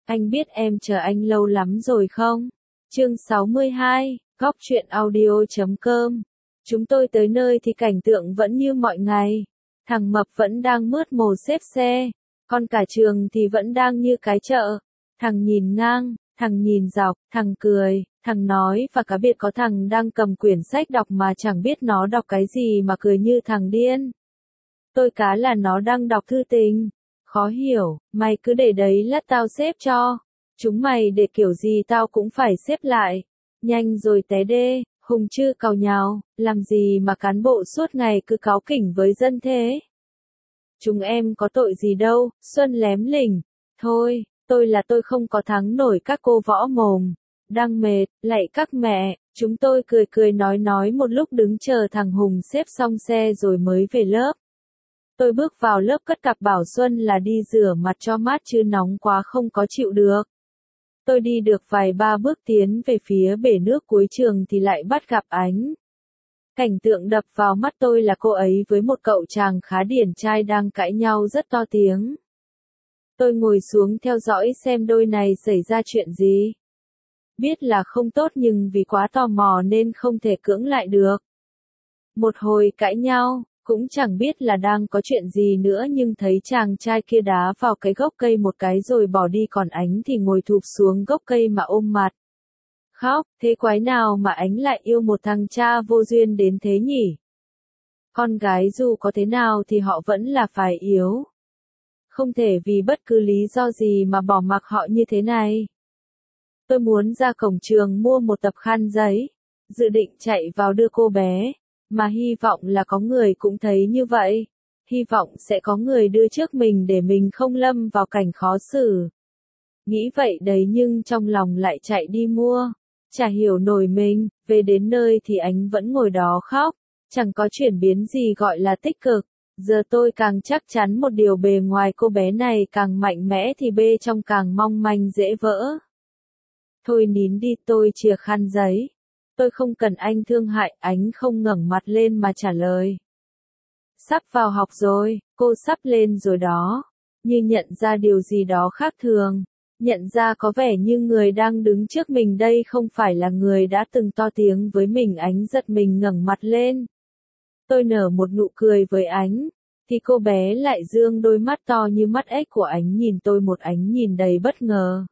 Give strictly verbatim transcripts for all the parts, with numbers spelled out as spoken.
Anh biết em chờ anh lâu lắm rồi không? Chương sáu mươi hai, góc truyện audio chấm com. Chúng tôi tới nơi thì cảnh tượng vẫn như mọi ngày. Thằng Mập vẫn đang mướt mồ xếp xe. Còn cả trường thì vẫn đang như cái chợ. Thằng nhìn ngang, thằng nhìn dọc, thằng cười, thằng nói và cá biệt có thằng đang cầm quyển sách đọc mà chẳng biết nó đọc cái gì mà cười như thằng điên. Tôi cá là nó đang đọc thư tình. Khó hiểu, mày cứ để đấy lát tao xếp cho. Chúng mày để kiểu gì tao cũng phải xếp lại. Nhanh rồi té đê, Hùng Trư càu nhào, làm gì mà cán bộ suốt ngày cứ cáu kỉnh với dân thế? Chúng em có tội gì đâu, Xuân lém lỉnh. Thôi, tôi là tôi không có thắng nổi các cô võ mồm. Đang mệt, lạy các mẹ, chúng tôi cười cười nói nói một lúc đứng chờ thằng Hùng xếp xong xe rồi mới về lớp. Tôi bước vào lớp cất cặp bảo Xuân là đi rửa mặt cho mát chứ nóng quá không có chịu được. Tôi đi được vài ba bước tiến về phía bể nước cuối trường thì lại bắt gặp Ánh. Cảnh tượng đập vào mắt tôi là cô ấy với một cậu chàng khá điển trai đang cãi nhau rất to tiếng. Tôi ngồi xuống theo dõi xem đôi này xảy ra chuyện gì. Biết là không tốt nhưng vì quá tò mò nên không thể cưỡng lại được. Một hồi cãi nhau. Cũng chẳng biết là đang có chuyện gì nữa nhưng thấy chàng trai kia đá vào cái gốc cây một cái rồi bỏ đi còn Ánh thì ngồi thụp xuống gốc cây mà ôm mặt. Khóc, thế quái nào mà Ánh lại yêu một thằng cha vô duyên đến thế nhỉ? Con gái dù có thế nào thì họ vẫn là phải yếu. Không thể vì bất cứ lý do gì mà bỏ mặc họ như thế này. Tôi muốn ra cổng trường mua một tập khăn giấy, dự định chạy vào đưa cô bé. Mà hy vọng là có người cũng thấy như vậy. Hy vọng sẽ có người đưa trước mình để mình không lâm vào cảnh khó xử. Nghĩ vậy đấy nhưng trong lòng lại chạy đi mua. Chả hiểu nổi mình, về đến nơi thì Ánh vẫn ngồi đó khóc. Chẳng có chuyển biến gì gọi là tích cực. Giờ tôi càng chắc chắn một điều bề ngoài cô bé này càng mạnh mẽ thì bê trong càng mong manh dễ vỡ. Thôi nín đi, tôi chìa khăn giấy. Tôi không cần anh thương hại, Ánh không ngẩng mặt lên mà trả lời. Sắp vào học rồi, cô sắp lên rồi đó. Như nhận ra điều gì đó khác thường. Nhận ra có vẻ như người đang đứng trước mình đây không phải là người đã từng to tiếng với mình. Ánh giật mình ngẩng mặt lên. Tôi nở một nụ cười với Ánh. Thì cô bé lại dương đôi mắt to như mắt ếch của Ánh nhìn tôi một ánh nhìn đầy bất ngờ.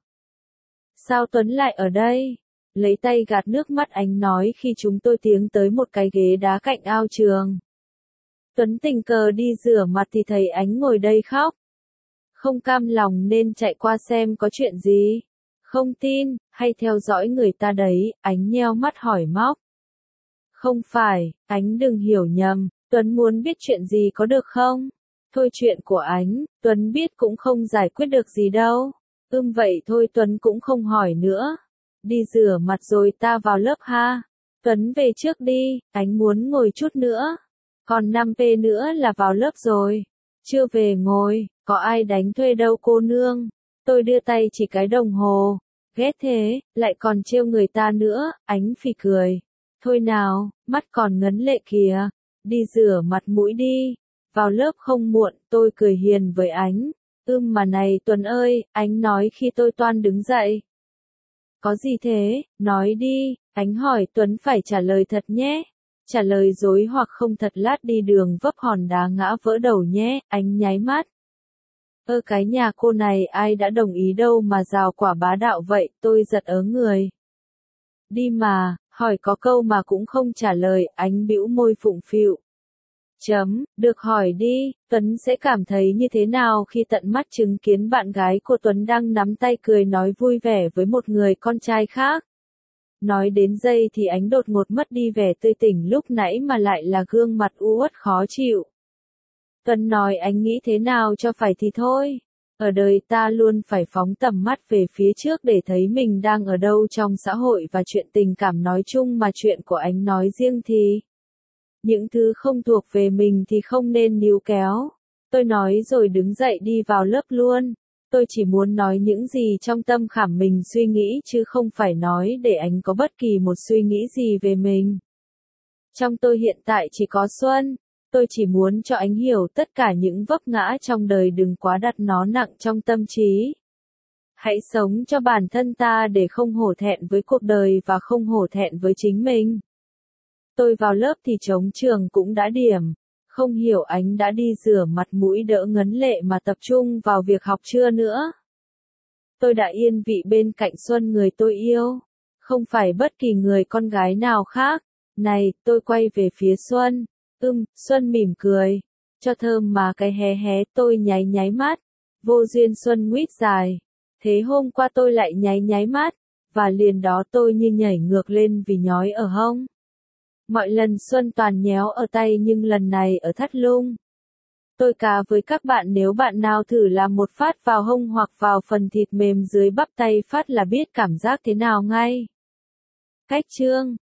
Sao Tuấn lại ở đây? Lấy tay gạt nước mắt Ánh nói khi chúng tôi tiến tới một cái ghế đá cạnh ao trường. Tuấn tình cờ đi rửa mặt thì thấy Ánh ngồi đây khóc. Không cam lòng nên chạy qua xem có chuyện gì. Không tin, hay theo dõi người ta đấy, Ánh nheo mắt hỏi móc. Không phải, Ánh đừng hiểu nhầm, Tuấn muốn biết chuyện gì có được không? Thôi chuyện của Ánh, Tuấn biết cũng không giải quyết được gì đâu. Ưm vậy thôi Tuấn cũng không hỏi nữa. Đi rửa mặt rồi ta vào lớp ha. Tuấn về trước đi, Ánh muốn ngồi chút nữa. Còn năm phút nữa là vào lớp rồi. Chưa về ngồi, có ai đánh thuê đâu cô nương. Tôi đưa tay chỉ cái đồng hồ. Ghét thế, lại còn trêu người ta nữa, Ánh phì cười. Thôi nào, mắt còn ngấn lệ kìa. Đi rửa mặt mũi đi. Vào lớp không muộn, tôi cười hiền với Ánh. Ưm mà này Tuấn ơi, Ánh nói khi tôi toan đứng dậy. Có gì thế, nói đi, Ánh hỏi Tuấn phải trả lời thật nhé. Trả lời dối hoặc không thật lát đi đường vấp hòn đá ngã vỡ đầu nhé, Ánh nháy mắt. Ơ cái nhà cô này ai đã đồng ý đâu mà rào quả bá đạo vậy, tôi giật ớ người. Đi mà, hỏi có câu mà cũng không trả lời, Ánh bĩu môi phụng phịu. Chấm, được hỏi đi, Tuấn sẽ cảm thấy như thế nào khi tận mắt chứng kiến bạn gái của Tuấn đang nắm tay cười nói vui vẻ với một người con trai khác. Nói đến giây thì Ánh đột ngột mất đi vẻ tươi tỉnh lúc nãy mà lại là gương mặt u uất khó chịu. Tuấn nói Ánh nghĩ thế nào cho phải thì thôi. Ở đời ta luôn phải phóng tầm mắt về phía trước để thấy mình đang ở đâu trong xã hội và chuyện tình cảm nói chung mà chuyện của Ánh nói riêng thì. Những thứ không thuộc về mình thì không nên níu kéo. Tôi nói rồi đứng dậy đi vào lớp luôn. Tôi chỉ muốn nói những gì trong tâm khảm mình suy nghĩ chứ không phải nói để Ánh có bất kỳ một suy nghĩ gì về mình. Trong tôi hiện tại chỉ có Xuân. Tôi chỉ muốn cho Ánh hiểu tất cả những vấp ngã trong đời đừng quá đặt nó nặng trong tâm trí. Hãy sống cho bản thân ta để không hổ thẹn với cuộc đời và không hổ thẹn với chính mình. Tôi vào lớp thì trống trường cũng đã điểm. Không hiểu Ánh đã đi rửa mặt mũi đỡ ngấn lệ mà tập trung vào việc học chưa nữa. Tôi đã yên vị bên cạnh Xuân người tôi yêu. Không phải bất kỳ người con gái nào khác. Này, tôi quay về phía Xuân. Ưm, Xuân mỉm cười. Cho thơm mà cái hé hé tôi nháy nháy mắt. Vô duyên Xuân nguyết dài. Thế hôm qua tôi lại nháy nháy mắt. Và liền đó tôi như nhảy ngược lên vì nhói ở hông. Mọi lần Xuân toàn nhéo ở tay nhưng lần này ở thắt lưng. Tôi cá với các bạn nếu bạn nào thử làm một phát vào hông hoặc vào phần thịt mềm dưới bắp tay phát là biết cảm giác thế nào ngay. Cách chương